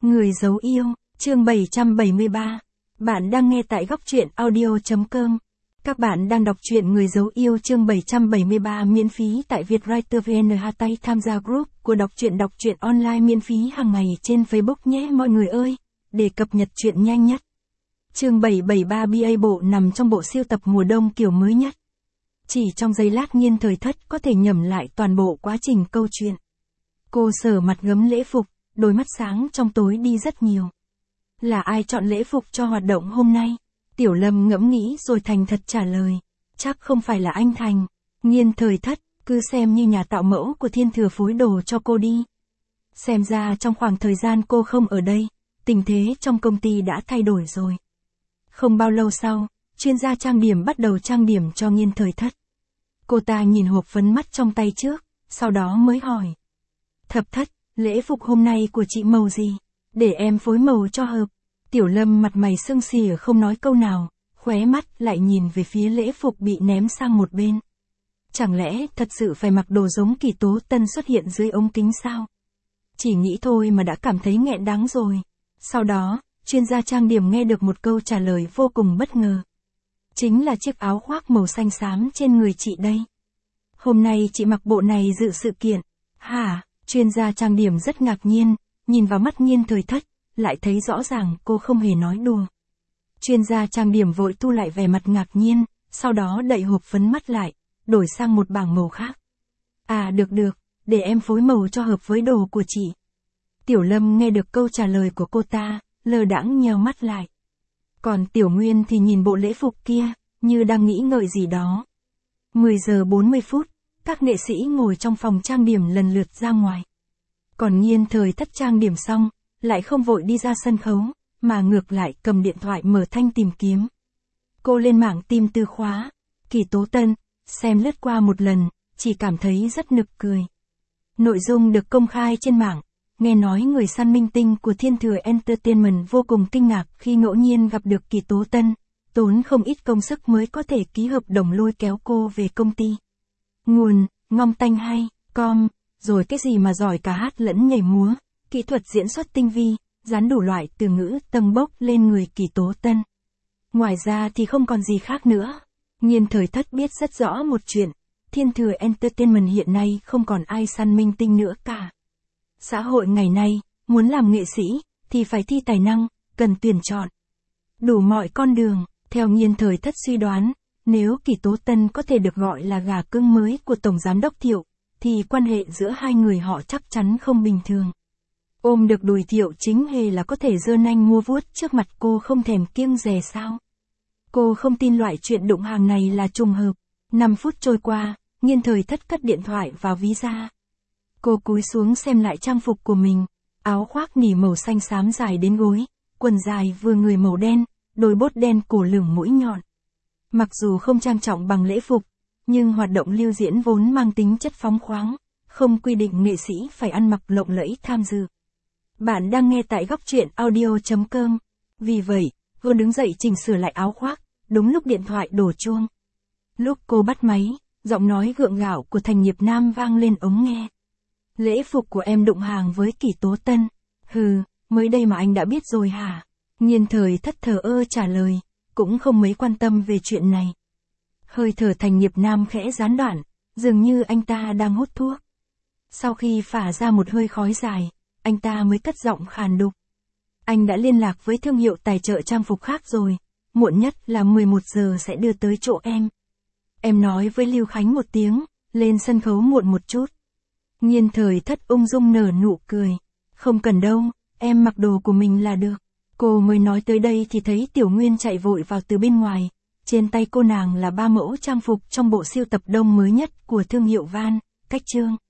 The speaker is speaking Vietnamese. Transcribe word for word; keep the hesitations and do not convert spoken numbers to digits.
Người giấu yêu, chương bảy trăm bảy mươi ba. Bạn đang nghe tại góc truyện audio chấm com. Các bạn đang đọc truyện Người giấu yêu chương bảy trăm bảy mươi ba miễn phí tại Vietwriter vê en. Tay tham gia group của đọc truyện đọc truyện online miễn phí hàng ngày trên Facebook nhé mọi người ơi, để cập nhật truyện nhanh nhất. Chương bảy trăm bảy mươi ba bê a bộ nằm trong bộ siêu tập mùa đông kiểu mới nhất. Chỉ trong giây lát Nhiên Thời Thất có thể nhẩm lại toàn bộ quá trình câu chuyện. Cô sờ mặt gấm lễ phục, đôi mắt sáng trong tối đi rất nhiều. Là ai chọn lễ phục cho hoạt động hôm nay? Tiểu Lâm ngẫm nghĩ rồi thành thật trả lời. Chắc không phải là anh Thành. Nhiên Thời Thất, cứ xem như nhà tạo mẫu của Thiên Thừa phối đồ cho cô đi. Xem ra trong khoảng thời gian cô không ở đây, tình thế trong công ty đã thay đổi rồi. Không bao lâu sau, chuyên gia trang điểm bắt đầu trang điểm cho Nhiên Thời Thất. Cô ta nhìn hộp phấn mắt trong tay trước, sau đó mới hỏi. Thập Thất, lễ phục hôm nay của chị màu gì? Để em phối màu cho hợp. Tiểu Lâm mặt mày sưng xỉa không nói câu nào, khóe mắt lại nhìn về phía lễ phục bị ném sang một bên. Chẳng lẽ thật sự phải mặc đồ giống Kỳ Tố Tân xuất hiện dưới ống kính sao? Chỉ nghĩ thôi mà đã cảm thấy nghẹn đắng rồi. Sau đó, chuyên gia trang điểm nghe được một câu trả lời vô cùng bất ngờ. Chính là chiếc áo khoác màu xanh xám trên người chị đây. Hôm nay chị mặc bộ này dự sự kiện. Hả? Chuyên gia trang điểm rất ngạc nhiên, nhìn vào mắt Nhiên Thời Thất, lại thấy rõ ràng cô không hề nói đùa. Chuyên gia trang điểm vội thu lại vẻ mặt ngạc nhiên, sau đó đậy hộp phấn mắt lại, đổi sang một bảng màu khác. À được được, để em phối màu cho hợp với đồ của chị. Tiểu Lâm nghe được câu trả lời của cô ta, lơ đãng nheo mắt lại. Còn Tiểu Nguyên thì nhìn bộ lễ phục kia, như đang nghĩ ngợi gì đó. mười giờ bốn mươi phút, các nghệ sĩ ngồi trong phòng trang điểm lần lượt ra ngoài. Còn Nhiên Thời Thất trang điểm xong, lại không vội đi ra sân khấu, mà ngược lại cầm điện thoại mở thanh tìm kiếm. Cô lên mạng tìm từ khóa, Kỳ Tố Tân, xem lướt qua một lần, chỉ cảm thấy rất nực cười. Nội dung được công khai trên mạng, nghe nói người săn minh tinh của Thiên Thừa Entertainment vô cùng kinh ngạc khi ngẫu nhiên gặp được Kỳ Tố Tân, tốn không ít công sức mới có thể ký hợp đồng lôi kéo cô về công ty. Nguồn, ngong tanh hay, com, rồi cái gì mà giỏi cả hát lẫn nhảy múa, kỹ thuật diễn xuất tinh vi, dán đủ loại từ ngữ tâng bốc lên người Kỳ Tố Tân. Ngoài ra thì không còn gì khác nữa. Nhiên Thời Thất biết rất rõ một chuyện, Thiên Thừa Entertainment hiện nay không còn ai săn minh tinh nữa cả. Xã hội ngày nay, muốn làm nghệ sĩ, thì phải thi tài năng, cần tuyển chọn. Đủ mọi con đường, theo Nhiên Thời Thất suy đoán, nếu Kỳ Tố Tân có thể được gọi là gà cưng mới của Tổng Giám đốc Thiệu, thì quan hệ giữa hai người họ chắc chắn không bình thường. Ôm được đùi Thiệu chính hề là có thể giơ nanh mua vuốt trước mặt cô không thèm kiêng dè sao. Cô không tin loại chuyện đụng hàng này là trùng hợp. năm phút trôi qua, Nhiên Thời Thất cất điện thoại vào ví da. Cô cúi xuống xem lại trang phục của mình. Áo khoác nỉ màu xanh xám dài đến gối, quần dài vừa người màu đen, đôi bốt đen cổ lửng mũi nhọn. Mặc dù không trang trọng bằng lễ phục, nhưng hoạt động lưu diễn vốn mang tính chất phóng khoáng, không quy định nghệ sĩ phải ăn mặc lộng lẫy tham dự. Bạn đang nghe tại góc truyện audio chấm com. Vì vậy, cô đứng dậy chỉnh sửa lại áo khoác, đúng lúc điện thoại đổ chuông. Lúc cô bắt máy, giọng nói gượng gạo của Thành Nghiệp Nam vang lên ống nghe. Lễ phục của em đụng hàng với Kỳ Tố Tân. Hừ, mới đây mà anh đã biết rồi hả? Nhiên Thời Thất thờ ơ trả lời, cũng không mấy quan tâm về chuyện này. Hơi thở Thành Nghiệp Nam khẽ gián đoạn, dường như anh ta đang hút thuốc. Sau khi phả ra một hơi khói dài, anh ta mới cất giọng khàn đục. Anh đã liên lạc với thương hiệu tài trợ trang phục khác rồi, muộn nhất là mười một giờ sẽ đưa tới chỗ em. Em nói với Lưu Khánh một tiếng, lên sân khấu muộn một chút. Nhiên Thời Thất ung dung nở nụ cười. Không cần đâu, em mặc đồ của mình là được. Cô mới nói tới đây thì thấy Tiểu Nguyên chạy vội vào từ bên ngoài. Trên tay cô nàng là ba mẫu trang phục trong bộ siêu tập đông mới nhất của thương hiệu Van, Cách Trương.